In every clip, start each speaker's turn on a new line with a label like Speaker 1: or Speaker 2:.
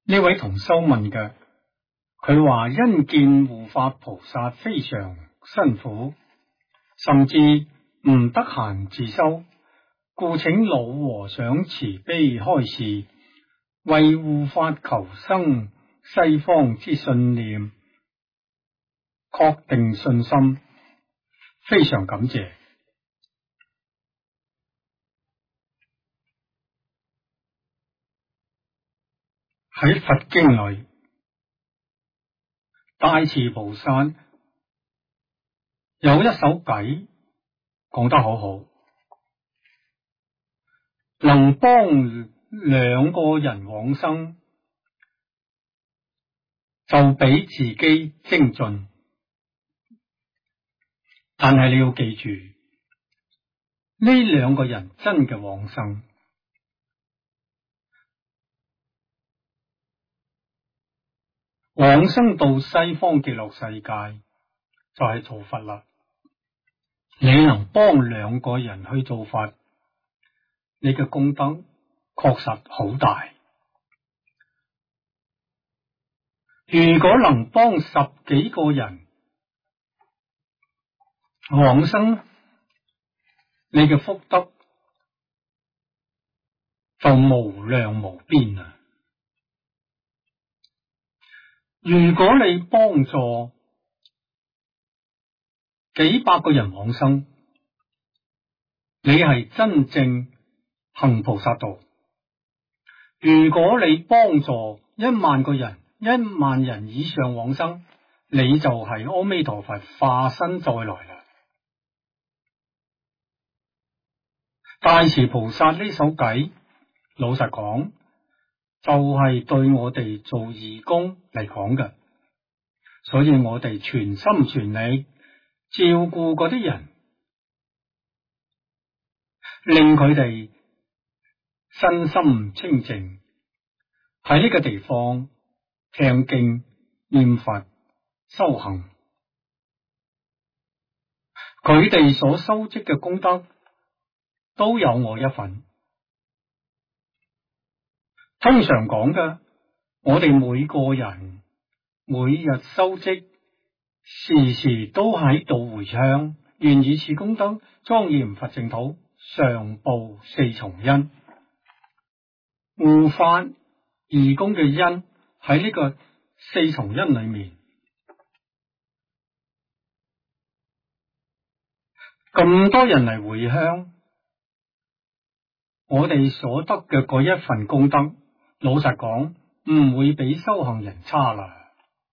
Speaker 1: 呢位同修問嘅，佢話因見護法菩薩非常辛苦，甚至唔得閒自修，故請老和尚慈悲開示，為護法求生西方之信念，確定信心。非常感謝。喺佛經裏，大慈菩薩有一首偈講得好好，能幫兩個人往生，就比自己精進。但係你要記住，呢兩個人真嘅往生，往生到西方極樂世界就係做佛啦。你能幫兩個人去做佛，你嘅功德確實好大。如果能幫10幾個人往生，你嘅福德就無量無邊啦。如果你幫助幾百個人往生，你係真正行菩薩道。如果你幫助1萬個人，1萬人以上往生，你就係阿彌陀佛化身再來啦。大慈菩薩呢首偈，老實講，就係對我哋做義工嚟講嘅，所以我哋全心全力照顧嗰啲人，令佢哋身心清淨，喺呢個地方聽經念佛修行，佢哋所收積嘅功德都有我一份。通常講嘅，我哋每個人每日收積，時時都喺度回向，願以此功德莊嚴佛淨土，常報4重恩。護法義工嘅恩喺呢個4重恩裏面，咁多人嚟回向，我哋所得嘅嗰一份功德，老實講唔會比修行人差啦。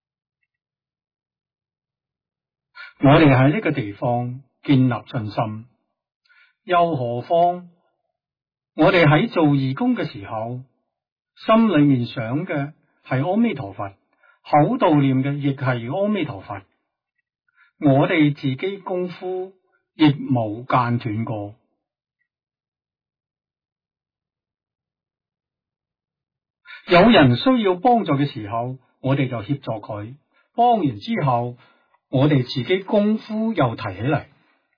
Speaker 1: 我哋喺呢個地方建立信心，又何況我哋喺做義工嘅時候，心裏面想嘅係阿彌陀佛，口度念嘅亦係阿彌陀佛，我哋自己功夫亦冇間斷過。有人需要幫助嘅時候，我哋就協助佢，幫完之後，我哋自己功夫又提起嚟。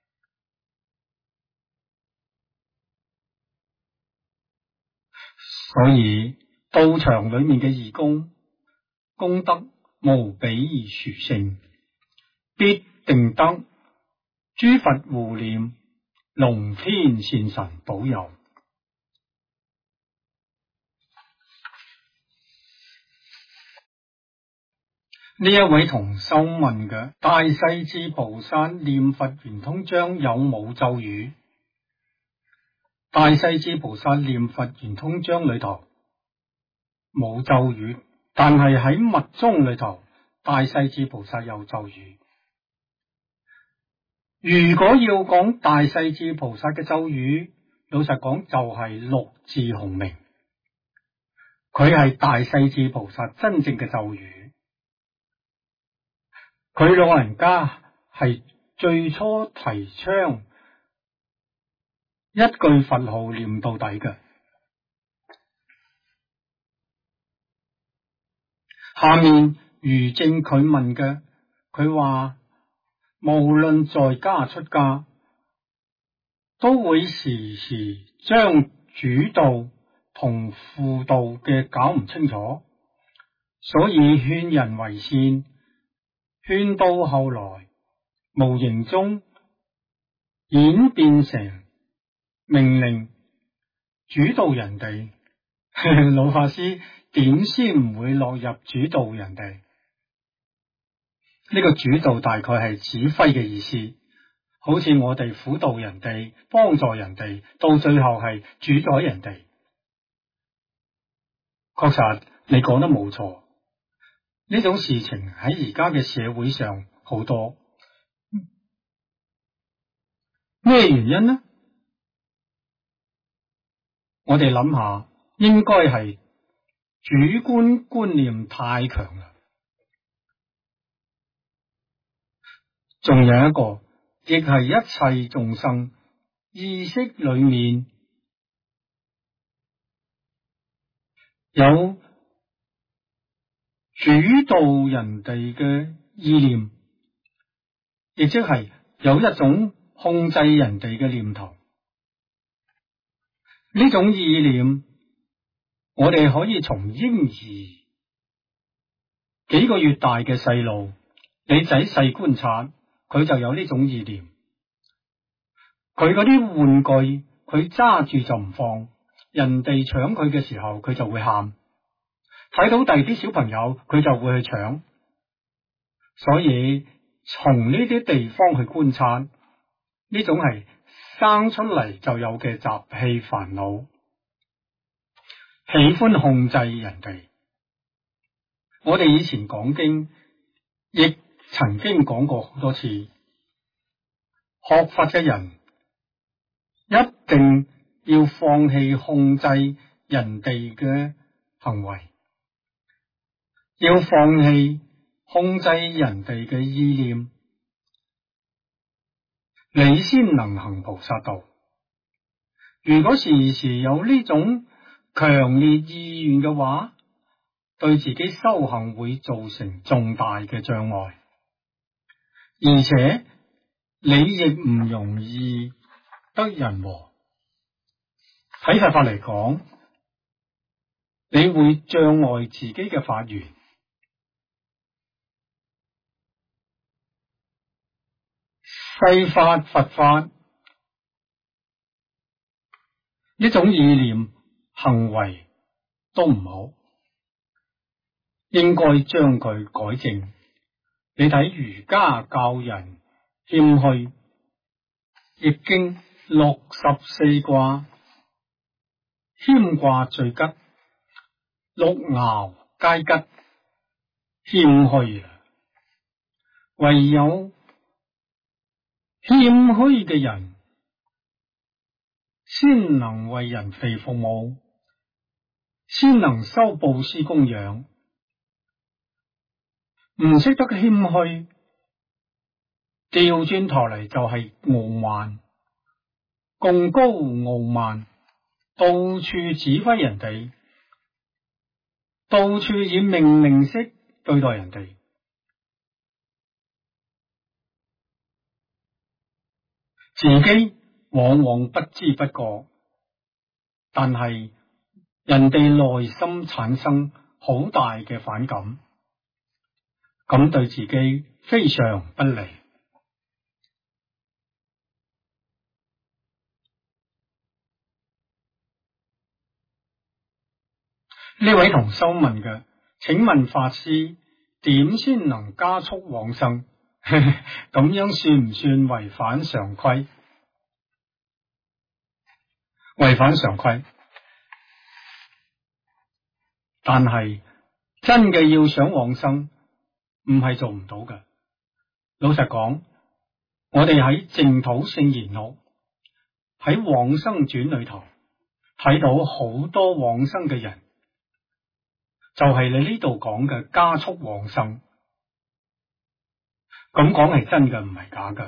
Speaker 1: 所以道場裏面嘅義工功德無比而殊勝，必定得諸佛護念，龍天善神保佑。呢一位同修問嘅，大勢至菩薩念佛圓通章有冇咒語？大勢至菩薩念佛圓通章裏頭冇咒語，但係喺密宗裏頭，大勢至菩薩有咒語。如果要講大勢至菩薩嘅咒語，老實講就係六字洪名，佢係大勢至菩薩真正嘅咒語。佢老人家係最初提倡一句佛號念到底嘅。下面如正佢問嘅，佢話無論在家出家，都會時時將主道同輔道嘅搞唔清楚， 所以勸人為善，勸到後來，無形中演變成命令，主導人哋。老法師點先唔會落入主導人哋？呢個主導大概係指揮嘅意思，好似我哋輔導人哋、幫助人哋，到最後係主宰人哋。確實，你講得冇錯。呢種事情喺而家嘅社會上好多。咩原因呢？我哋諗下，應該係主觀觀念太強啦。仲有一個，亦係一切眾生意識裏面有主導人哋嘅意念，亦即係有一種控制人哋嘅念頭。呢種意念，我哋可以從嬰兒幾個月大嘅細路，你仔細觀察，佢就有呢種意念。佢嗰啲玩具，佢揸住就唔放，人哋搶佢嘅時候，佢就會喊。睇到第二啲小朋友，佢就會去搶。所以從呢啲地方去觀察，呢種係生出嚟就有嘅習氣煩惱，喜歡控制人哋。我哋以前講經，亦曾經講過好多次，學佛嘅人一定要放棄控制人哋嘅行為，要放棄控制人哋嘅意念，你先能行菩薩道。如果時時有呢種強烈意願嘅話，對自己修行會造成重大嘅障礙，而且你亦唔容易得人和。喺佛法嚟講，你會障礙自己嘅法緣。世法佛法呢種意念行為都唔好，應該將佢改正。你睇儒家教人謙虛，易經64卦，謙卦最吉，六爻皆吉，謙虛啊！唯有謙虛嘅人，先能為人哋服務，先能修布施供養。唔識得謙虛，調轉頭嚟就係傲慢，貢高傲慢，到處指揮人哋，到處以命令式對待人哋。自己往往不知不覺，但係人哋內心產生好大嘅反感，咁對自己非常不利。呢位同修問嘅，請問法師點先能加速往生？咁樣算唔算違反常規？違反常規，但係真嘅要想往生，唔係做唔到嘅。老實講，我哋喺淨土聖賢錄喺往生傳裏頭睇到好多往生嘅人，就係你呢度講嘅加速往生。咁講係真嘅，唔係假嘅。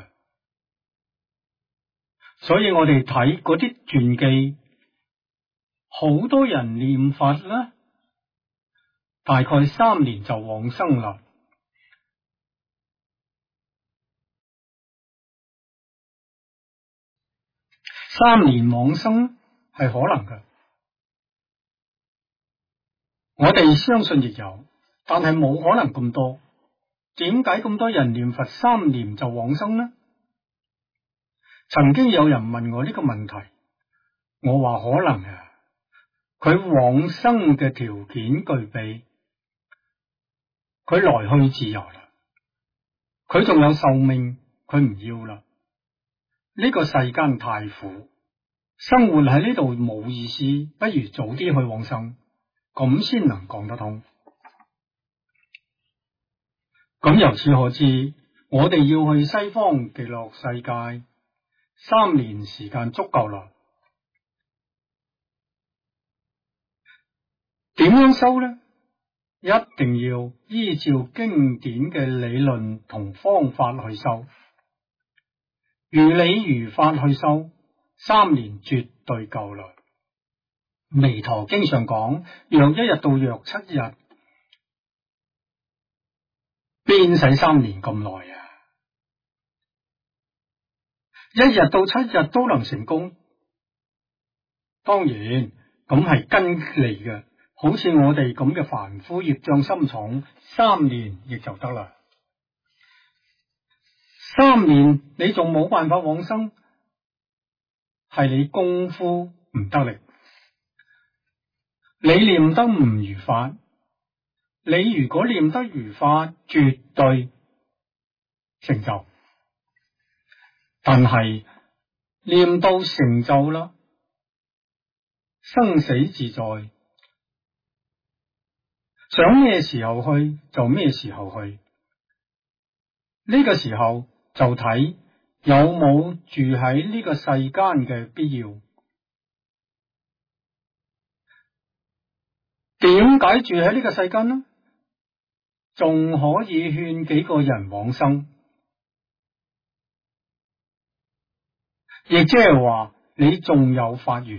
Speaker 1: 所以我哋睇嗰啲傳記，好多人念佛啦，大概3年就往生啦。3年往生係可能嘅，我哋相信亦有， 但係冇可能咁多。點解咁多人念佛3年就往生呢？曾經有人問我呢個問題，我話可能佢往生嘅條件具備，佢來去自由啦，佢仲有壽命，佢唔要啦。呢個世間太苦，生活喺呢度冇意思，不如早啲去往生，咁先能講得通。咁由此可知，我哋要去西方極樂世界3年時間足夠啦。點樣修呢？一定要依照經典嘅理論同方法去修，如理如法去修，3年絕對夠啦。彌陀經上講，若1日到約7日，邊使3年咁耐啊？1日到7日都能成功，當然咁係根嚟嘅。好似我哋咁嘅凡夫業障深重，3年亦就得啦。3年你仲冇辦法往生，係你功夫唔得力，你念得唔如法。你如果念得如法，絕對成就。但係念到成就啦，生死自在。想咩時候去就咩時候去，呢個時候就睇有冇住喺呢個世間嘅必要。點解住喺呢個世間呢？仲可以勸幾個人往生，亦即係話你仲有法緣，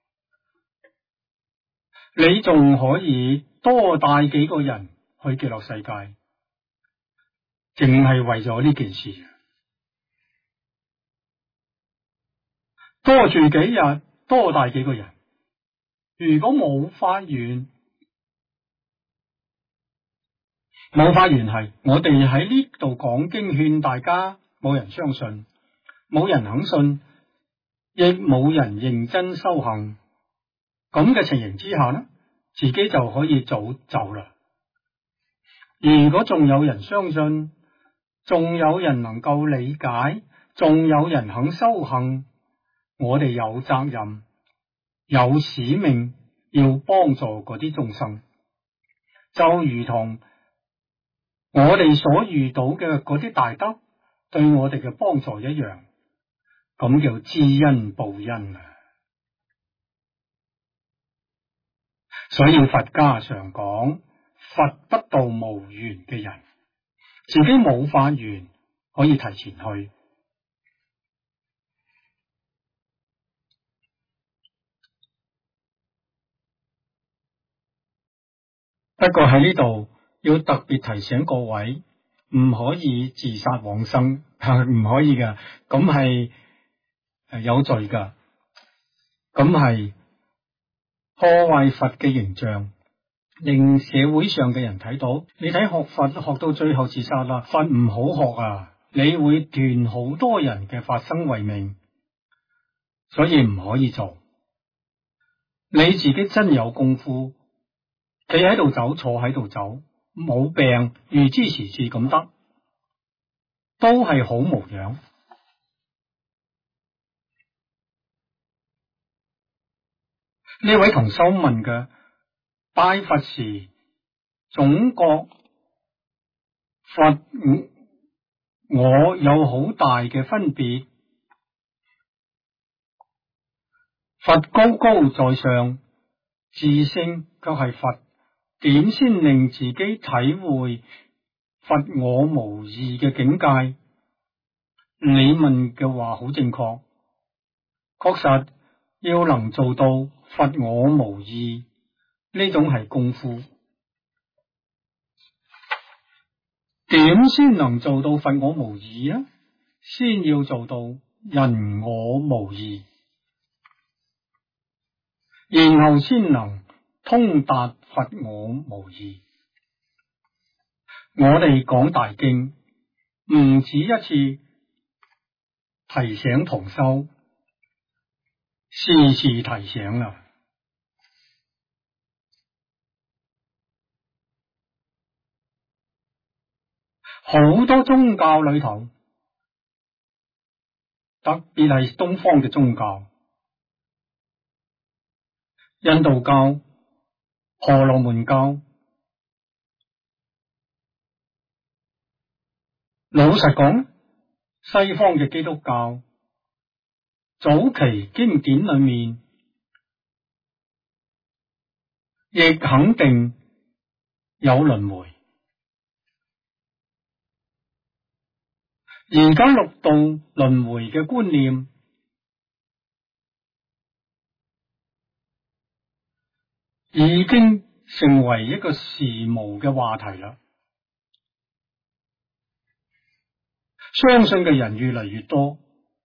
Speaker 1: 你仲可以多帶幾個人去極樂世界，淨係為咗呢件事。多住幾日，多帶幾個人。如果冇法緣，係我哋喺呢度講經勸大家，冇人相信，冇人肯信，亦冇人認真修行。咁嘅情形之下呢，自己就可以早走啦。如果仲有人相信，仲有人能夠理解，仲有人肯修行，我哋有責任、有使命要幫助嗰啲眾生，就如同我哋所遇到嘅嗰啲大德對我哋嘅幫助一樣，咁叫知恩報恩啊！所以佛家常講，佛不度無緣嘅人，自己冇法緣可以提前去。不過喺呢度要特別提醒各位，唔可以自殺往生，唔可以噶，咁係有罪噶，咁係破壞佛嘅形象，令社會上嘅人睇到，你睇學佛學到最後自殺啦，佛唔好學啊，你會斷好多人嘅法身慧命，所以唔可以做。你自己真有功夫，企喺度走，坐喺度走，冇病，預知時至咁得，都係好模樣。呢位同修問嘅，拜佛時總覺佛我有好大嘅分別，佛高高在上，自性卻係佛，點先令自己體會佛我無異嘅境界？你問嘅話好正確，確實要能做到佛我無異，呢種係功夫。點先能做到佛我無異啊？先要做到人我無異，然後先能通達佛我無異。 我哋講大經唔止一次提醒同修，時時提醒啊！好多宗教裏頭，特別係東方嘅宗教，印度教、婆羅門教，老實講，西方嘅基督教早期經典裏面亦肯定有輪迴。而家六道輪迴嘅觀念已經成為一個時髦嘅話題啦，相信嘅人越嚟越多，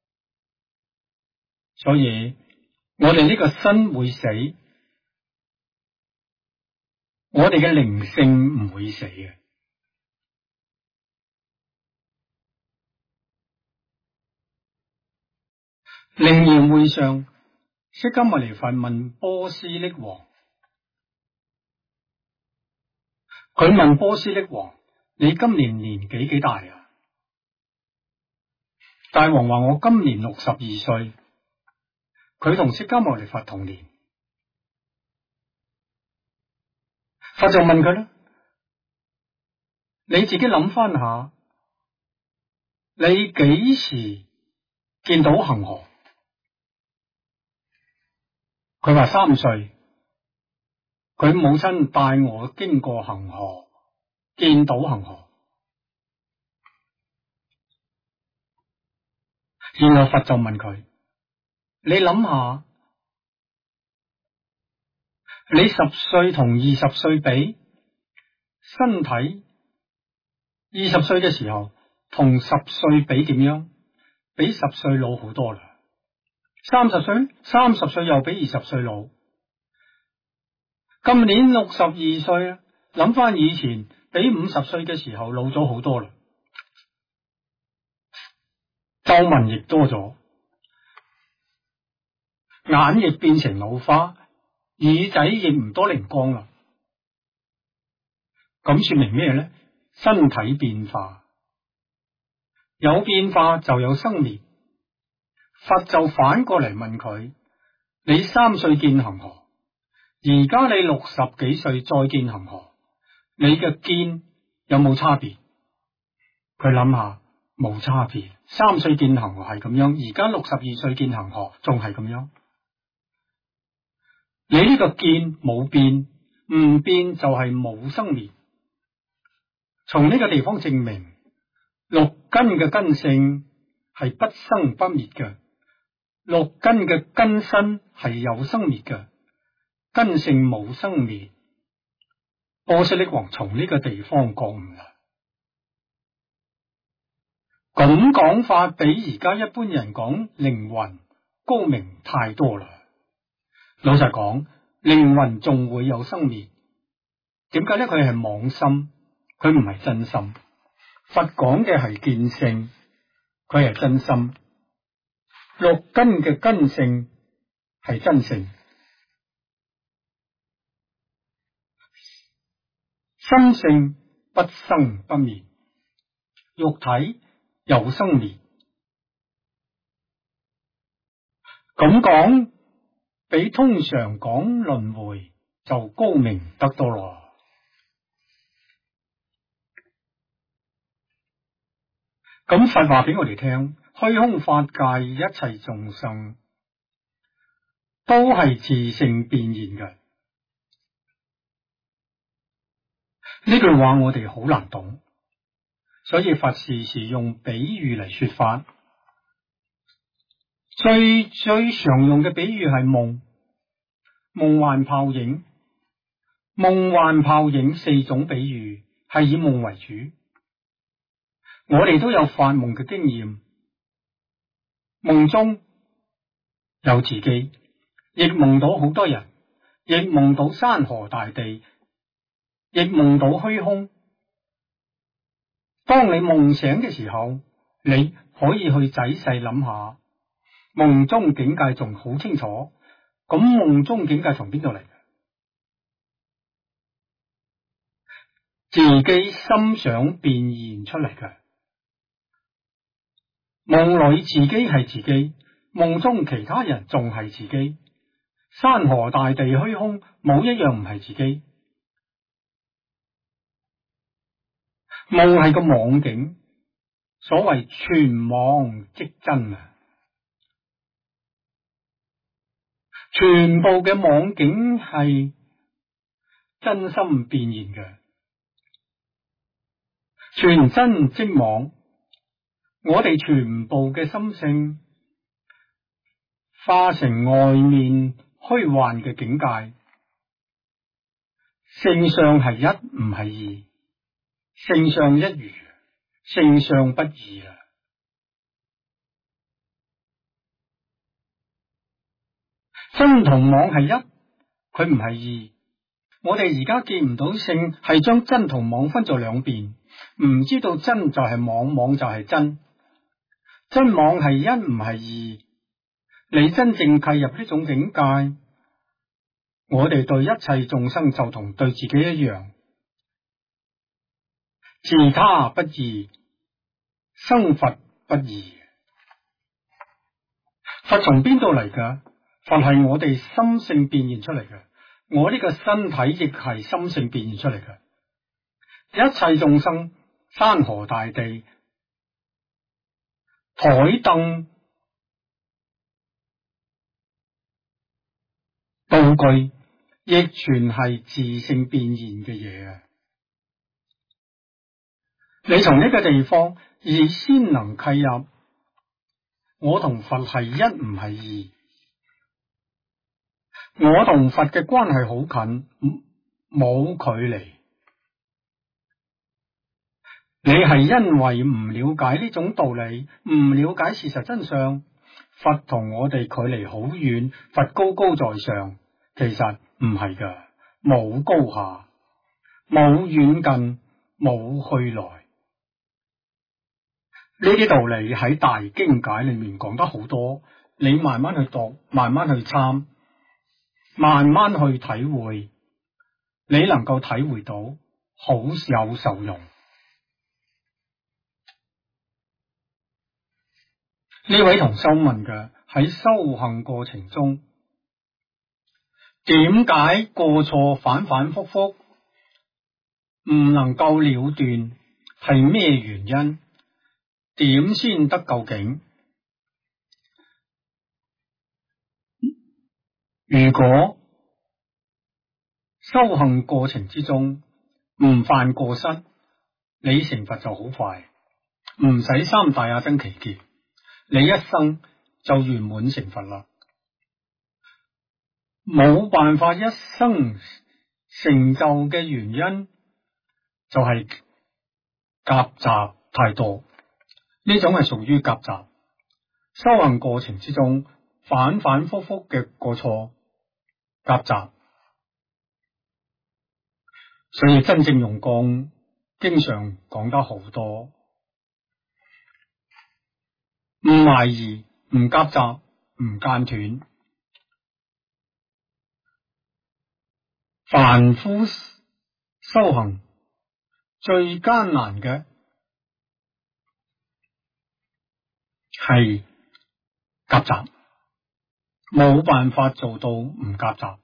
Speaker 1: 所以我哋呢個身會死，我哋嘅靈性唔會死嘅。靈驗會上，釋迦牟尼佛問波斯匿王，佢問波斯匿王：你今年年紀幾大啊？大王話：我今年62歲。佢同釋迦牟尼佛同年。佛就問佢啦：你自己諗翻下，你幾時見到恒河？佢話3歲，佢母親帶我經過恒河，見到恒河。然後佛就問佢：你諗下，你10歲同20歲比，身體20歲嘅時候同10歲比點樣？比10歲老好多啦。30歲，30歲又比20歲老。今年62歲啊，諗翻以前比50歲嘅時候老咗好多啦。皺紋亦多咗，眼亦變成老花，耳仔亦唔多靈光啦。咁說明咩呢？身體變化，有變化就有生滅。佛就反過嚟問佢：你3歲見恒河，而家你60幾歲再見恒河，你嘅見有冇差別？佢諗下，冇差別。3歲見恒河係咁樣，而家62歲見恒河仲係咁樣。你呢個見冇變，唔變就係冇生滅。從呢個地方證明，六根嘅根性係不生不滅嘅。六根嘅根身係有生滅嘅，根性冇生滅。波斯匿王從呢個地方覺悟啦。咁講法比而家一般人講靈魂高明太多啦。老實講，靈魂仲會有生滅，點解呢？佢係妄心，佢唔係真心。佛講嘅係見性，佢係真心。六根嘅根性係真性，心性不生不滅，肉體有生滅。咁講比通常講輪迴就高明得多咯。咁佛話俾我哋聽，虛空法界一切眾生都係自性變現嘅。呢句話我哋好難懂，所以佛時時用比喻嚟說法。最常用嘅比喻係夢、夢幻泡影。夢幻泡影4種比喻係以夢為主。我哋都有發夢嘅經驗，夢中有自己，亦夢到好多人，亦夢到山河大地，亦夢到虛空。 當你夢醒嘅時候，你可以去仔細諗下，夢中境界仲好清楚，咁夢中境界從邊度嚟？自己心想變現出嚟嘅。夢裏自己係自己，夢中其他人仲係自己，山河大地虛空冇一樣唔係自己。夢係個妄境，所謂全妄即真啊！全部嘅妄境係真心變現嘅，全真即妄。我哋全部嘅心性化成外面虛幻嘅境界，性相係一唔係二，性相一如，性相不二啊！真同妄係一，佢唔係二。我哋而家見唔到性，係將真同妄分做兩邊，唔知道真就係妄，妄就係真。真妄係一唔係二，你真正契入呢種境界，我哋對一切眾生就同對自己一樣，自他不異，生佛不異。佛從邊度嚟㗎？佛係我哋心性變現出嚟嘅，我呢個身體亦係心性變現出嚟嘅。一切眾生，山河大地，台凳道具，亦全係自性變現嘅嘢啊！你從呢個地方而先能契入，我同佛係一唔係二，我同佛嘅關係好近，冇距離。你係因為唔了解呢種道理，唔了解事實真相，佛同我哋距離好遠，佛高高在上，其實唔係㗎，冇高下，冇遠近，冇去來。呢啲道理喺大經解裏面講得好多，你慢慢去讀，慢慢去參，慢慢去體會，你能夠體會到，好有受用。呢位同修問嘅，喺修行過程中，點解過錯反反复复唔能夠了斷，係咩原因？點先得究竟？如果修行過程之中唔犯過失，你成佛就好快，唔使三大阿僧祇劫，你一生就圓滿成佛啦。冇辦法一生成就嘅原因，就係夾雜太多，呢種係屬於夾雜。修行過程之中反反复复嘅過錯夾雜，所以真正用功經常講得好多，唔懷疑，唔夾雜，唔間斷。凡夫修行最艱難嘅係夾雜，冇辦法做到唔夾雜，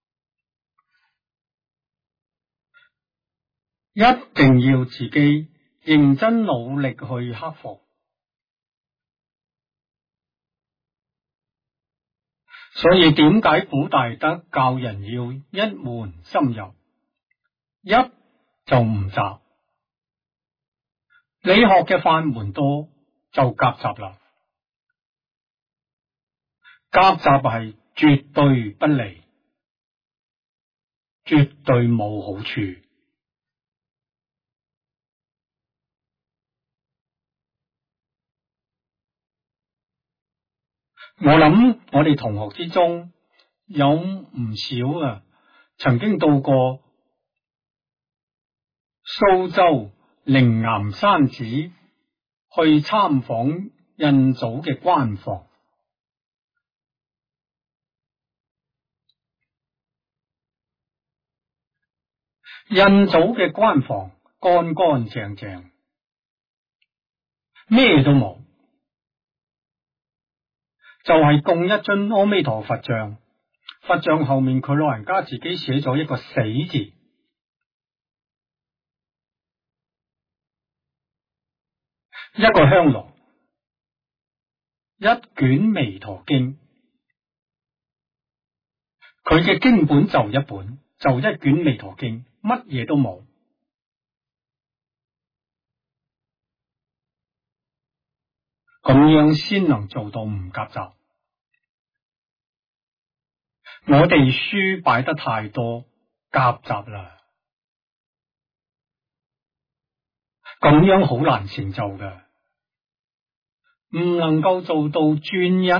Speaker 1: 一定要自己認真努力去克服。所以點解古大德教人要一門深入，一就唔雜。你學嘅法門多就夾雜啦，夾雜係絕對不利，絕對冇好處。我諗我哋同學之中有唔少啊，曾經到過蘇州靈岩山寺去參訪印祖嘅關房。印祖嘅關房乾乾淨淨，咩都冇，就係供一尊阿彌陀佛像。佛像後面佢老人家自己寫咗一個死字，一個香爐，一卷彌陀經。佢嘅經本就一本，就一卷彌陀經，乜嘢都冇。咁樣先能做到唔夾雜。我哋書擺得太多，夾雜啦，咁樣好難成就㗎，唔能夠做到專一。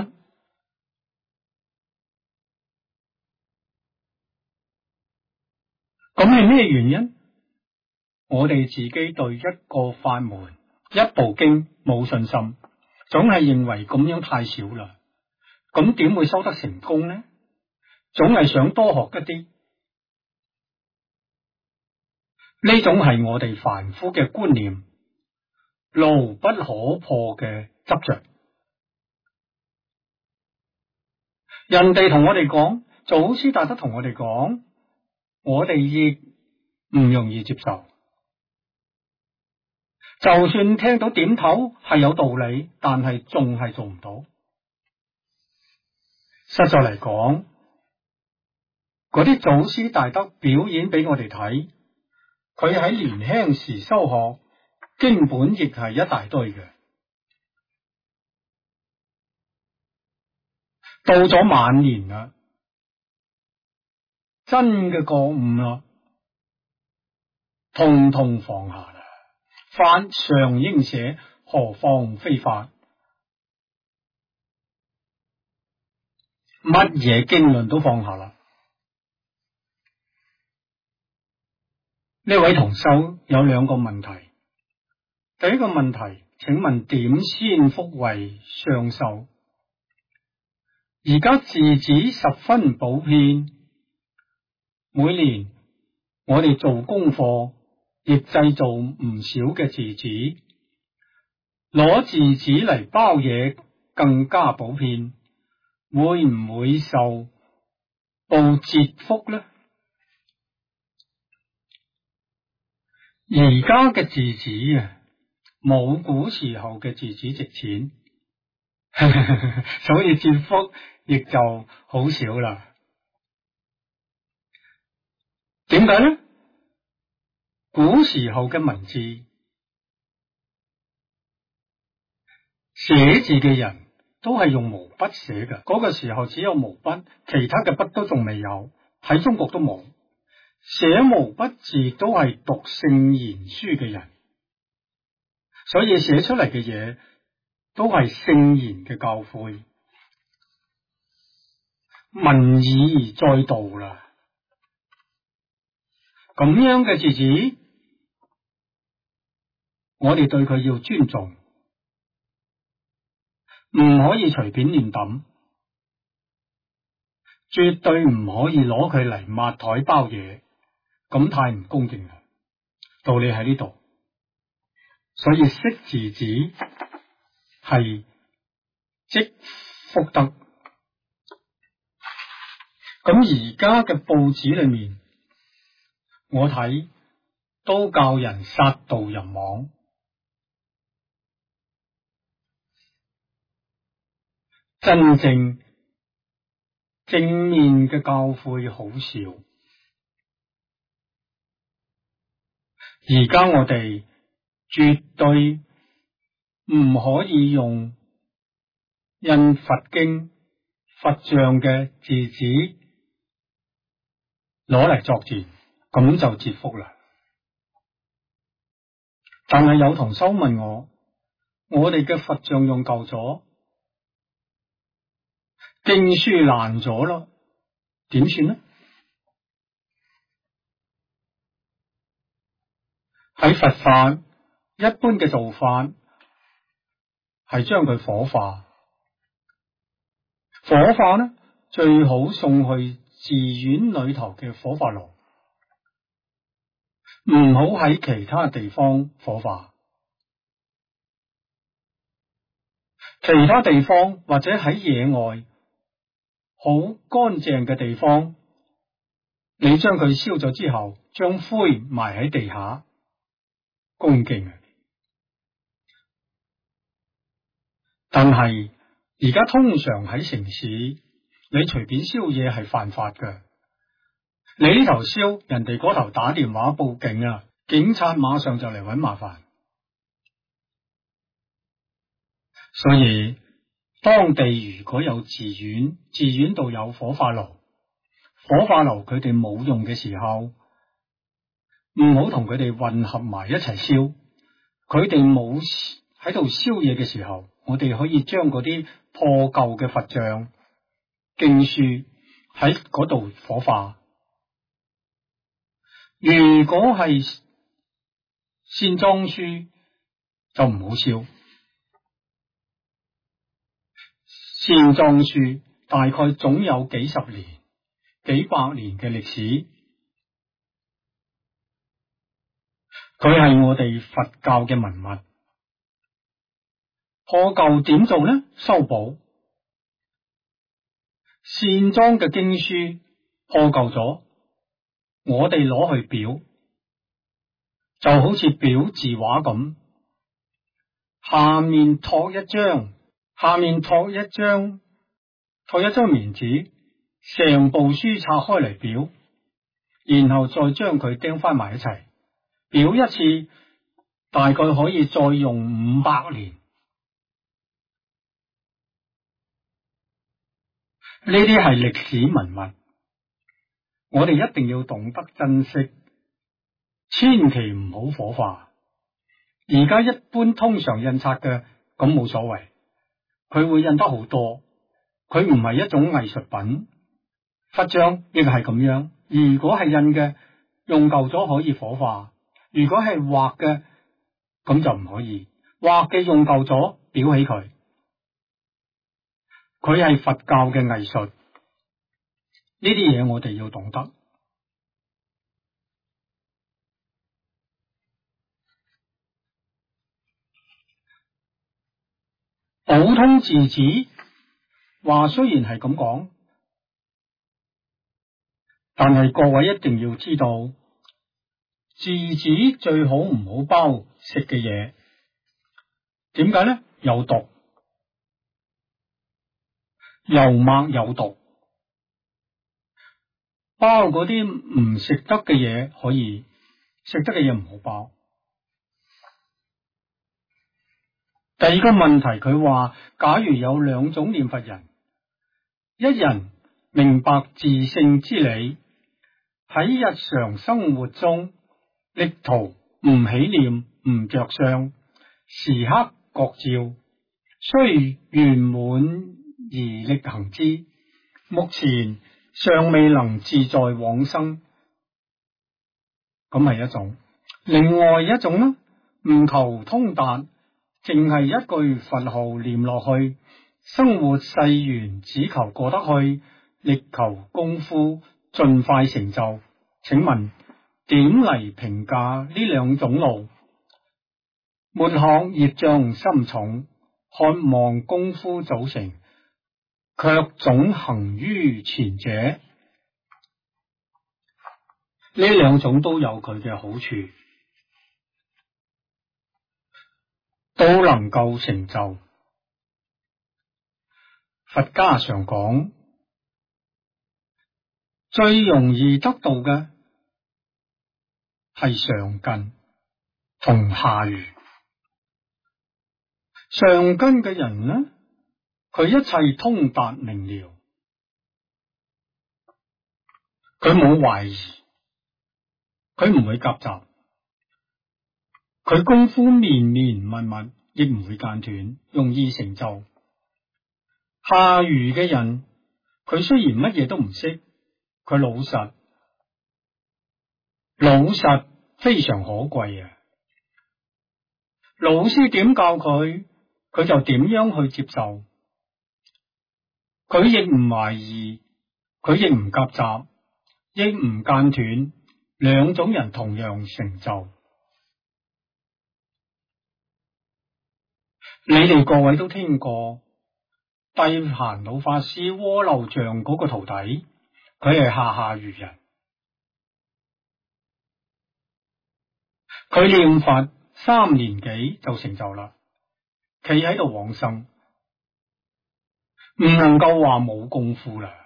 Speaker 1: 咁係咩原因？我哋自己對一個法門、一部經冇信心，總係認為咁樣太少啦，咁點會修得成功呢？總係想多學一啲，呢種係我哋凡夫嘅觀念，牢不可破嘅執着。人哋同我哋講，祖師大德同我哋講，我哋亦唔容易接受。就算聽到點頭係有道理，但係仲係做唔到。實在嚟講，嗰啲祖師大德表演俾我哋睇，佢喺年輕時修學，經本亦係一大堆嘅。到咗晚年啦，真嘅覺悟啦，通通放下啦。法上應捨，何況非法？乜嘢經論都放下啦。呢位同修有兩個問題。第一個問題，請問點先復為上授？而家字紙十分普遍，每年我哋做功課亦製造唔少嘅字紙，攞字紙嚟包嘢更加普遍，會唔會受報折福呢？而家嘅字紙啊，冇古時候嘅字紙值錢，所以折福亦就好少啦。點解呢？古時候嘅文字，寫字嘅人都係用毛筆寫嘅，嗰個時候只有毛筆，其他嘅筆都仲未有，喺中國都冇。寫毛筆字都係讀聖賢書嘅人，所以寫出嚟嘅嘢都係聖賢嘅教誨，文以載道啦。咁樣嘅字紙，我哋對佢要尊重，唔可以隨便亂抌，絕對唔可以攞佢嚟抹台包嘢，咁太唔恭敬啦。道理喺呢度，所以識字紙係積福德。咁而家嘅報紙裏面，我睇都教人殺盜淫妄，真正正面嘅教誨好少。而家我哋絕對唔可以用印佛經、佛像嘅字紙攞嚟作字，咁就折福啦。但係有同修問我哋嘅佛像用舊咗，經書爛咗咯，點算呢？喺佛法一般嘅做法係將佢火化。火化呢，最好送去寺院裏頭嘅火化爐，唔好喺其他地方火化。其他地方或者喺野外好乾淨嘅地方，你將佢燒咗之後，將灰埋喺地下，恭敬。但係而家通常喺城市，你隨便燒嘢係犯法嘅。你呢頭燒，人哋嗰頭打電話報警啊，警察馬上就嚟搵麻煩。所以當地如果有寺院，寺院度有火化爐，火化爐佢哋冇用嘅時候，唔好同佢哋混合埋一齊燒。佢哋冇喺度燒嘢嘅時候，我哋可以將嗰啲破舊嘅佛像、經書喺嗰度火化。如果係線裝書就唔好燒。線裝書大概總有幾十年、幾百年嘅歷史，佢係我哋佛教嘅文物。破舊點做呢？修補。線裝嘅經書破舊咗，我哋攞去裱，就好似裱字畫咁，下面托一張棉紙，成部書拆開嚟裱，然後再將佢釘翻埋一齊，裱一次大概可以再用500年。呢啲係歷史文物，我哋一定要懂得珍惜，千祈唔好火化。而家一般通常印刷嘅，咁冇所謂，佢會印得好多，佢唔係一種藝術品。佛像亦係咁樣，如果係印嘅，用舊咗可以火化；如果係畫嘅，咁就唔可以。畫嘅用舊咗，裱起佢。佢係佛教嘅藝術，呢啲嘢我哋要懂得。普通寺子話雖然係咁講，但係各位一定要知道，寺子最好唔好包食嘅嘢。點解呢？有毒。油墨有毒，包嗰啲唔食得嘅嘢可以，食得嘅嘢唔好包。第二個問題，佢話假如有兩種念佛人，一人明白自性之理，喺日常生活中力圖唔起念唔着相，時刻覺照，雖圓滿而力行之，目前尚未能自在往生，咁係一種。另外一種呢，唔求通達，淨係一句佛號念落去，生活世緣只求過得去，力求功夫盡快成就。請問點嚟評價呢兩種路？末學業障深重，渴望功夫早成，卻總行於前者。呢兩種都有佢嘅好處，都能夠成就。佛家常講，最容易得到嘅係上根同下愚。上根嘅人呢，佢一切通達明了，佢冇懷疑，佢唔會夾雜，佢功夫綿綿密密，亦唔會間斷，容易成就。下愚嘅人，佢雖然乜嘢都唔識，佢老實非常可貴啊！ 老師點教佢，佢就點樣去接受。佢亦唔懷疑，佢亦唔夾雜，亦唔間斷，兩種人同樣成就。你哋各位都聽過帝閑老法師鍋漏像嗰個徒弟，佢係下下愚人。佢念佛3年幾就成就啦，企喺度往生，唔能夠話冇功夫啦。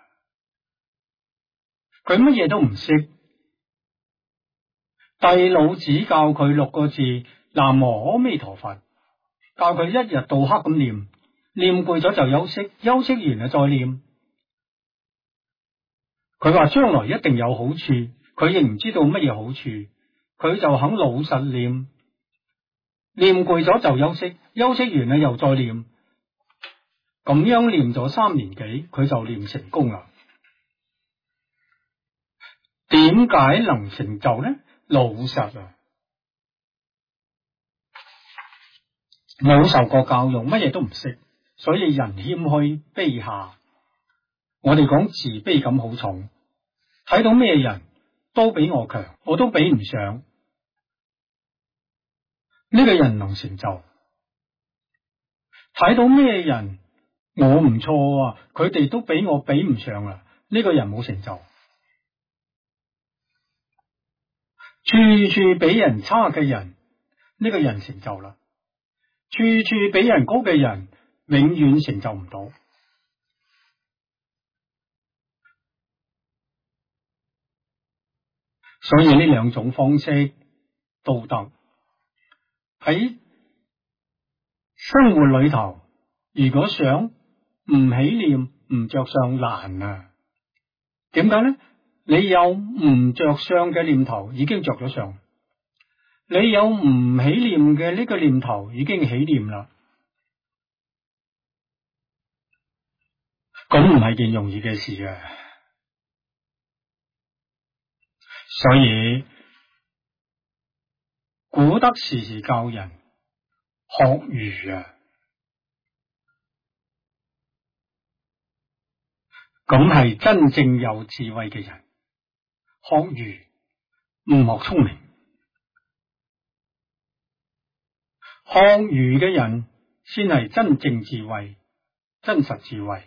Speaker 1: 佢乜嘢都唔識，帝老只教佢6個字南無阿彌陀佛，教佢一日到黑咁念，念攰咗就休息，休息完就再念。佢話將來一定有好處，佢亦唔知道乜嘢好處，佢就肯老實念，念攰咗就休息，休息完咧又再念，咁樣念咗3年幾，佢就念成功啦。點解能成就呢？老實啊，冇受過教育，乜嘢都唔識，所以人謙虛卑下。我哋講自卑感好重，睇到咩人都比我強，我都比唔上。呢個人能成就。睇到咩人我唔錯啊，佢哋都比我比唔上啊，呢個人冇成就。處處比人差嘅人，呢個人成就啦。處處比人高嘅人，永遠成就唔到。所以呢兩種方式，道德喺生活裏頭，如果想唔起念唔着相難啊。點解呢？你有唔着相嘅念頭，已經着咗相；你有唔起念嘅呢個念頭，已經起念啦。咁唔係件容易嘅事啊！所以古德時時教人學儒啊，咁係真正有智慧嘅人。學儒唔學聰明，學儒嘅人先係真正智慧，真實智慧。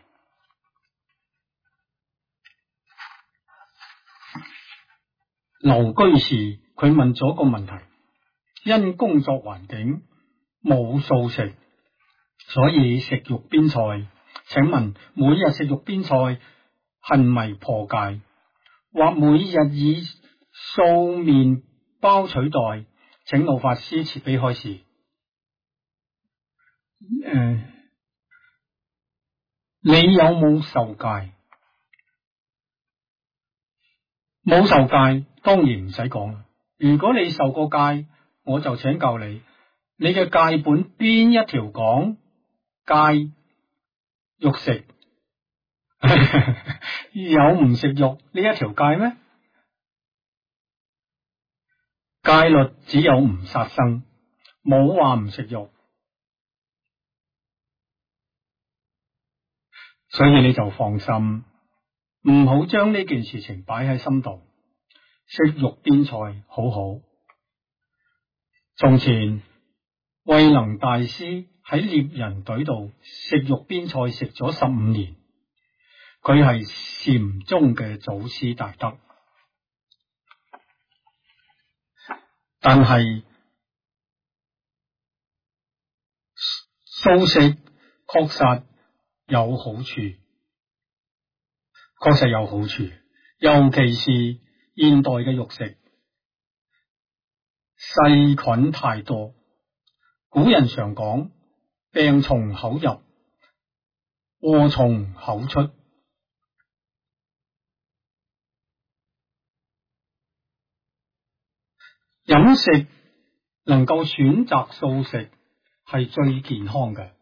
Speaker 1: 劉居士佢問咗個問題：因工作環境冇素食，所以食肉邊菜，請問每日食肉邊菜係咪破戒？或每日以素麵包取代？請老法師慈悲開示。你有冇受戒？冇受戒，當然唔使講啦。如果你受過戒，我就請教你，你嘅戒本邊一條講戒肉食？有唔食肉呢一條戒咩？戒律只有唔殺生，冇話唔食肉。所以你就放心，唔好將呢件事情擺喺心度。食肉邊菜好好。從前慧能大師喺獵人隊度食肉邊菜食咗15年，佢係禪宗嘅祖師大德。但係素食確實有好處，確實有好處，尤其是現代嘅肉食，細菌太多。古人常講，病從口入，禍從口出。飲食能夠選擇素食係最健康嘅，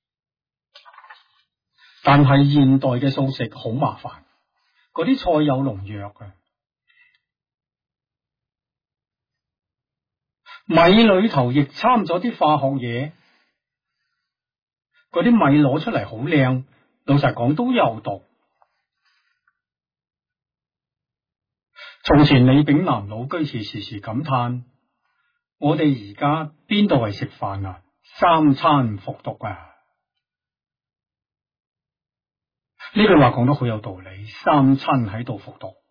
Speaker 1: 但係現代嘅素食好麻煩，嗰啲菜有農藥嘅。 米裏頭亦摻咗啲化學嘢，嗰啲米攞出嚟好靚，老實講都有毒。從前李炳南老居士時時感嘆：我哋而家邊度係食飯啊，三餐服毒啊！呢句話講得好有道理，三餐喺度服毒。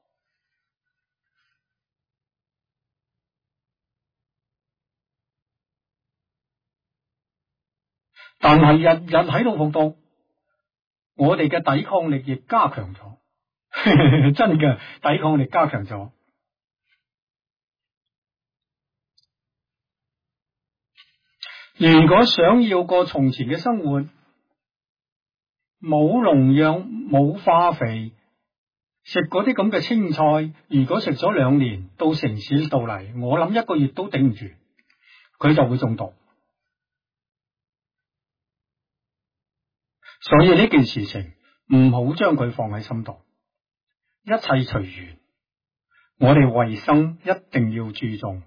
Speaker 1: 但係日日喺度服毒，我哋嘅抵抗力亦加強咗。真嘅，抵抗力加強咗。如果想要過從前嘅生活，冇農藥冇化肥，食嗰啲咁嘅青菜，如果食咗2年到城市度嚟，我諗1個月都頂唔住，佢就會中毒。所以呢件事情唔好將佢放喺心度，一切隨緣。我哋衛生一定要注重。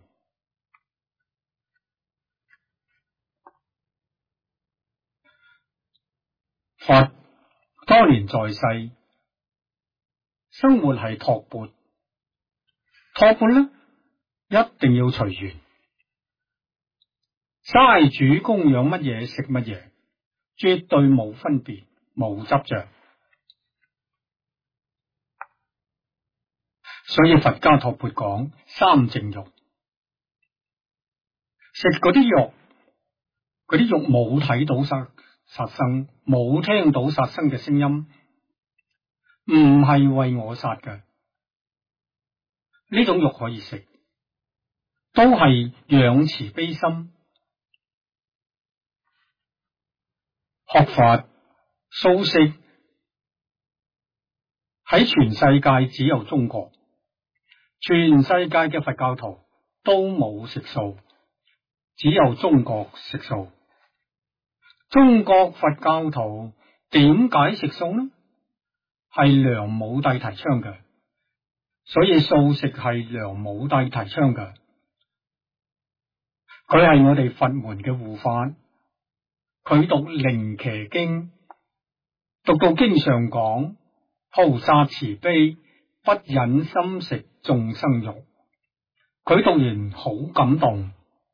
Speaker 1: 佛多年在世，生活係托缽，托缽呢一定要隨緣，齋主供養乜嘢食乜嘢，絕對冇分別，冇執着。所以佛家托缽講3淨肉，食嗰啲肉冇睇到殺生，冇聽到殺生嘅聲音，唔係為我殺嘅，呢種肉可以食，都係養慈悲心。學佛素食喺全世界只有中國，全世界嘅佛教徒都冇食素，只有中國食素。中國佛教徒點解食素呢？係梁武帝提倡嘅，所以素食係梁武帝提倡嘅。佢係我哋佛門嘅護法。佢讀《靈伽經》，讀到經上講菩薩慈悲，不忍心食眾生肉。佢讀完好感動，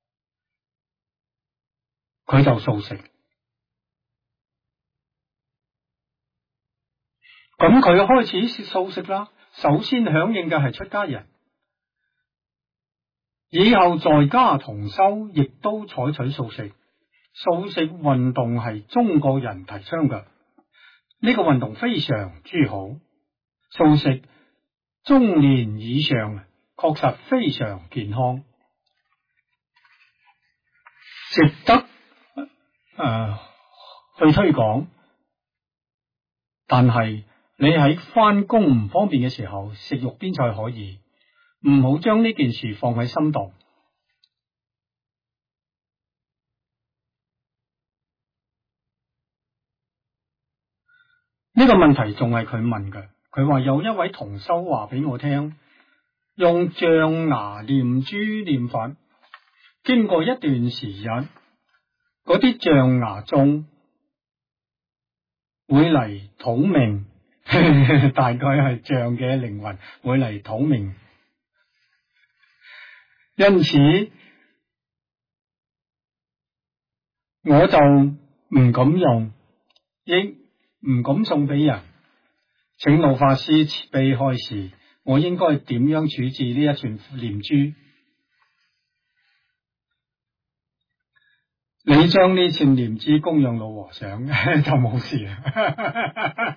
Speaker 1: 佢就素食。咁佢開始素食啦，首先響應嘅係出家人，以後在家同修亦都採取素食。素食運動係中國人提倡嘅，呢個運動非常之好。素食中年以上確實非常健康，值得去推廣。但係你喺返工唔方便嘅時候食肉邊菜可以，唔好將呢件事放喺心度。呢個問題仲係佢問嘅，佢話有一位同修話俾我聽，用象牙念珠念佛，經過一段時日，嗰啲象牙眾會嚟討命，大概係象嘅靈魂會嚟討命，因此我就唔敢用，亦唔敢送俾人。請老法師慈悲開示，我應該點樣處置呢一串念珠？你將呢串念珠供養老和尚就冇事啦。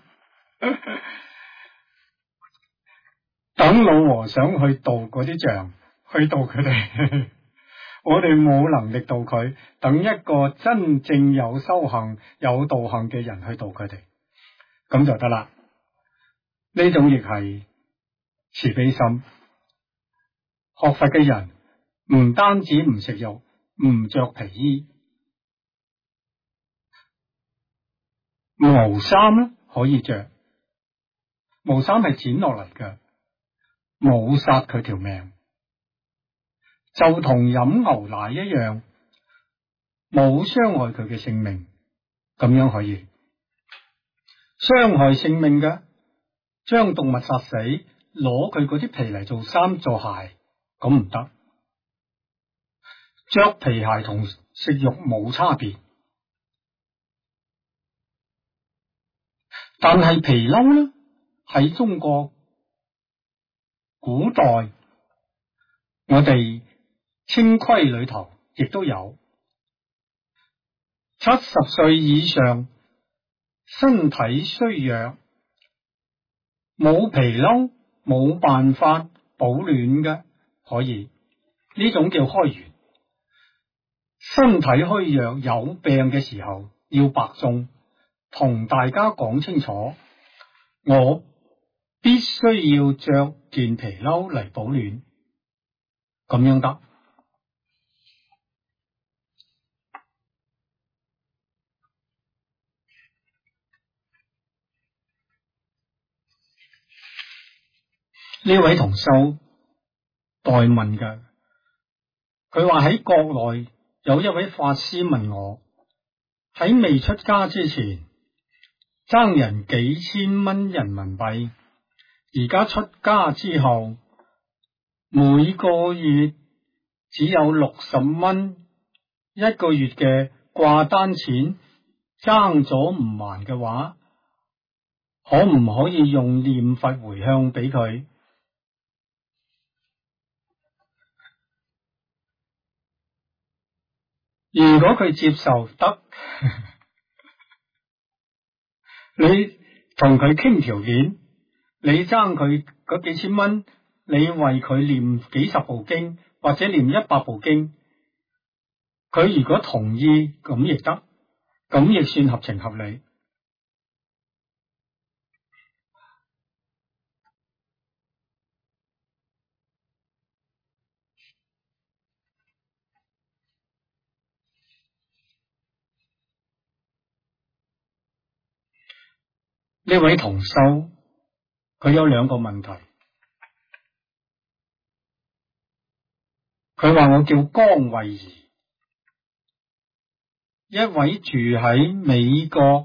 Speaker 1: 等老和尚去度嗰啲象，去度佢哋。我哋冇能力度佢，等一個真正有修行有道行嘅人去度佢哋，咁就得啦。呢種亦係慈悲心。學佛嘅人唔單止唔食肉，唔着皮衣，毛衫咧可以着，毛衫係剪落嚟嘅，冇殺佢條命。 就同飲牛奶一樣，冇傷害佢嘅性命，咁樣可以。傷害性命嘅，將動物殺死，攞佢嗰啲皮嚟做衫做鞋，咁唔得。着皮鞋同食肉冇差別，但係皮褸呢，喺中國古代我哋清規裏頭亦都有。70歲以上，身體衰弱，冇皮褸，冇辦法保暖嘅，可以，呢種叫開元。身體虛弱有病嘅時候，要白中同大家講清楚，我必須要着件皮褸嚟保暖，咁樣得。呢位同修代問嘅，佢話喺國內有一位法師問我，喺未出家之前爭人幾千蚊人民幣，而家出家之後每個月只有60蚊一個月嘅掛單錢，爭咗唔還嘅話，可唔可以用念佛回向俾佢？如果佢接受得，你同佢傾條件，你爭佢嗰幾千蚊，你為佢念幾十部經或者念100部經，佢如果同意咁亦得，咁亦算合情合理。呢位同修佢有2個問題，佢話我叫江慧儀，一位住喺美國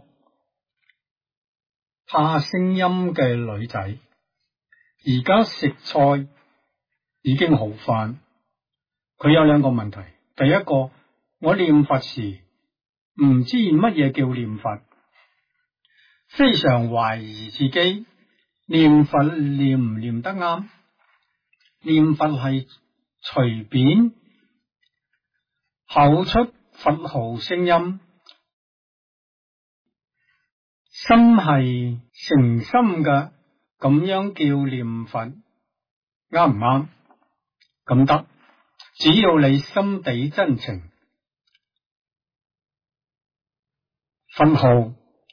Speaker 1: 怕聲音嘅女仔，而家食菜已經好返。佢有2個問題，第一個，我念佛時唔知乜嘢叫念佛，非常懷疑自己念佛念唔念得啱。念佛係隨便口出佛號聲音，心係誠心嘅，咁樣叫念佛啱唔啱？咁得，只要你心地真情，佛號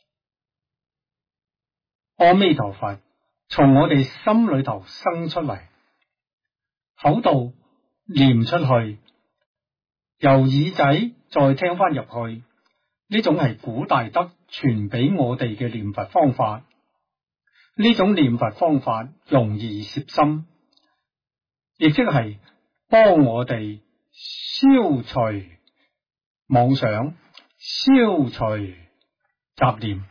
Speaker 1: 阿彌陀佛從我哋心裏頭生出嚟，口度念出去，由耳仔再聽翻入去，呢種係古大德傳俾我哋嘅念佛方法。呢種念佛方法容易攝心，亦即係幫我哋消除妄想，消除雜念。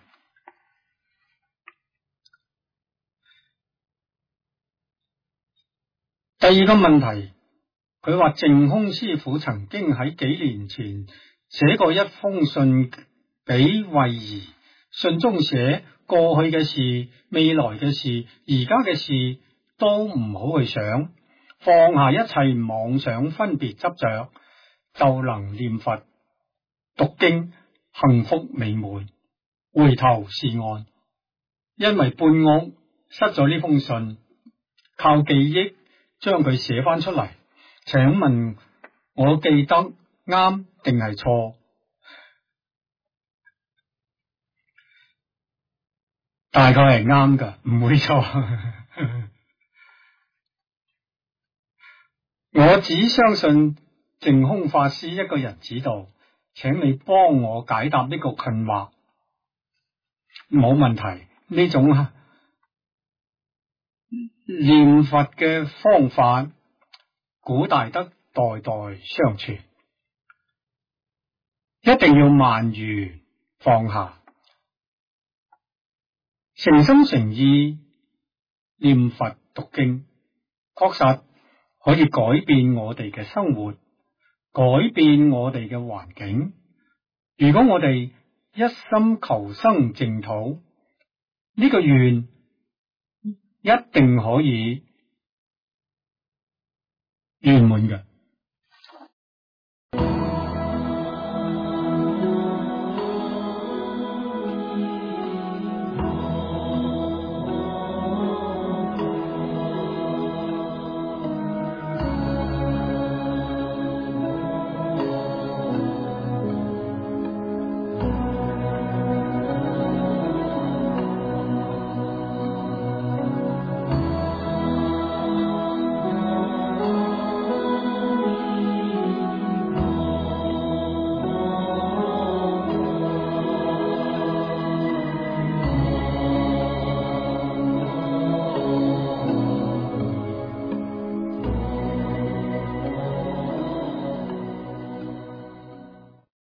Speaker 1: 第2個問題，佢話淨空師父曾經喺幾年前寫過一封信俾慧儀，信中寫過去嘅事、未來嘅事、而家嘅事都唔好去想，放下一切妄想分別執着，就能念佛讀經，幸福美滿，回頭是岸。因為半屋失咗呢封信，靠記憶將佢寫翻出嚟，請問我記得啱定係錯？大概係啱噶，唔會錯。我只相信淨空法師一個人指導，請你幫我解答呢個困惑，冇問題。呢種念佛嘅方法，古大德代代相傳。一定要慢如放下，誠心誠意念佛讀經，確實可以改變我哋嘅生活，改變我哋嘅環境。如果我哋一心求生淨土，呢個願一定可以圓滿嘅。